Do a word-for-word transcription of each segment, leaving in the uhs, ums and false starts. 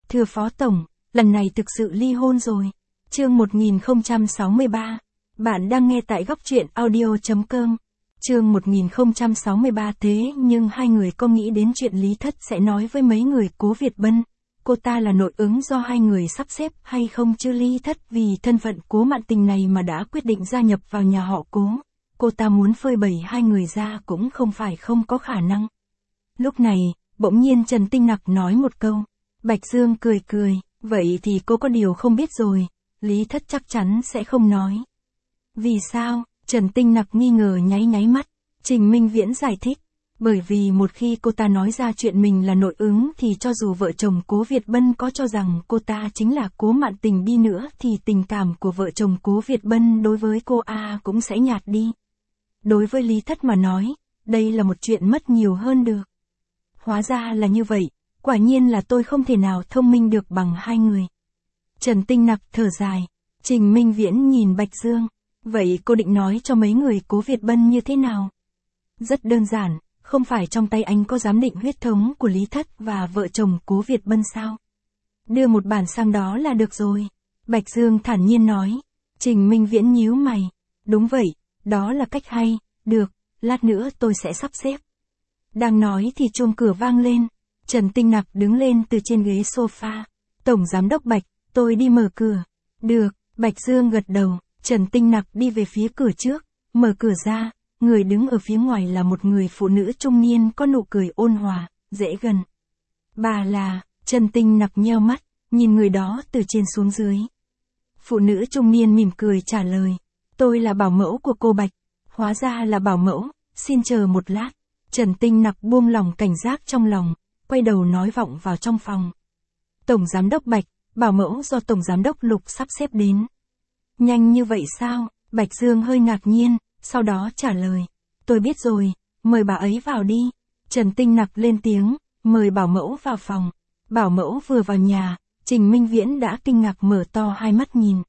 Thưa Phó Tổng, lần này thực sự ly hôn rồi. Chương một nghìn không trăm sáu mươi ba. Bạn đang nghe tại góc truyện audio chấm com. Chương một nghìn không trăm sáu mươi ba. Thế nhưng hai người có nghĩ đến chuyện Lý Thất sẽ nói với mấy người Cố Việt Bân, cô ta là nội ứng do hai người sắp xếp hay không chứ? Lý Thất vì thân phận Cố Mạn Tình này mà đã quyết định gia nhập vào nhà họ Cố. Cô ta muốn phơi bày hai người ra cũng không phải không có khả năng. Lúc này, bỗng nhiên Trần Tinh Nặc nói một câu. Bạch Dương cười cười, vậy thì cô có điều không biết rồi, Lý Thất chắc chắn sẽ không nói. Vì sao? Trần Tinh Nặc nghi ngờ nháy nháy mắt. Trình Minh Viễn giải thích, bởi vì một khi cô ta nói ra chuyện mình là nội ứng thì cho dù vợ chồng Cố Việt Bân có cho rằng cô ta chính là Cố Mạn Tình đi nữa thì tình cảm của vợ chồng Cố Việt Bân đối với cô A cũng sẽ nhạt đi. Đối với Lý Thất mà nói, đây là một chuyện mất nhiều hơn được. Hóa ra là như vậy, quả nhiên là tôi không thể nào thông minh được bằng hai người. Trần Tinh Nặc thở dài. Trình Minh Viễn nhìn Bạch Dương, vậy cô định nói cho mấy người Cố Việt Bân như thế nào? Rất đơn giản, không phải trong tay anh có giám định huyết thống của Lý Thất và vợ chồng Cố Việt Bân sao? Đưa một bản sang đó là được rồi. Bạch Dương thản nhiên nói. Trình Minh Viễn nhíu mày. Đúng vậy, đó là cách hay, được, lát nữa tôi sẽ sắp xếp. Đang nói thì chuông cửa vang lên. Trần Tinh Nặc đứng lên từ trên ghế sofa. Tổng giám đốc Bạch, tôi đi mở cửa. Được, Bạch Dương gật đầu. Trần Tinh Nặc đi về phía cửa trước, mở cửa ra. Người đứng ở phía ngoài là một người phụ nữ trung niên có nụ cười ôn hòa, dễ gần. Bà là, Trần Tinh Nặc nheo mắt, nhìn người đó từ trên xuống dưới. Phụ nữ trung niên mỉm cười trả lời. Tôi là bảo mẫu của cô Bạch. Hóa ra là bảo mẫu, xin chờ một lát. Trần Tinh Nặc buông lỏng cảnh giác trong lòng, quay đầu nói vọng vào trong phòng. Tổng giám đốc Bạch, bảo mẫu do Tổng giám đốc Lục sắp xếp đến. Nhanh như vậy sao? Bạch Dương hơi ngạc nhiên, sau đó trả lời. Tôi biết rồi, mời bà ấy vào đi. Trần Tinh Nặc lên tiếng, mời bảo mẫu vào phòng. Bảo mẫu vừa vào nhà, Trình Minh Viễn đã kinh ngạc mở to hai mắt nhìn.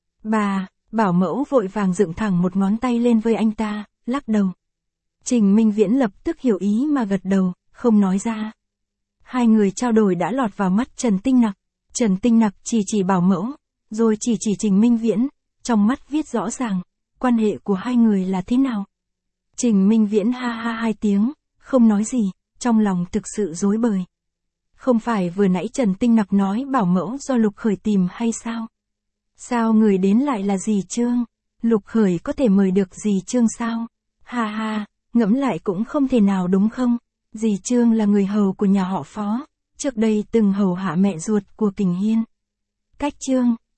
Bà, bảo mẫu vội vàng dựng thẳng một ngón tay lên với anh ta, lắc đầu. Trình Minh Viễn lập tức hiểu ý mà gật đầu, không nói ra. Hai người trao đổi đã lọt vào mắt Trần Tinh Nặc. Trần Tinh Nặc chỉ chỉ bảo mẫu, rồi chỉ chỉ Trình Minh Viễn, trong mắt viết rõ ràng, quan hệ của hai người là thế nào. Trình Minh Viễn ha ha hai tiếng, không nói gì, trong lòng thực sự rối bời. Không phải vừa nãy Trần Tinh Nặc nói bảo mẫu do Lục Khởi tìm hay sao? Sao người đến lại là dì Trương? Lục Khởi có thể mời được dì Trương sao? Ha ha, ngẫm lại cũng không thể nào đúng không? Dì Trương là người hầu của nhà họ Phó, trước đây từng hầu hạ mẹ ruột của Kình Hiên. Cách Trương,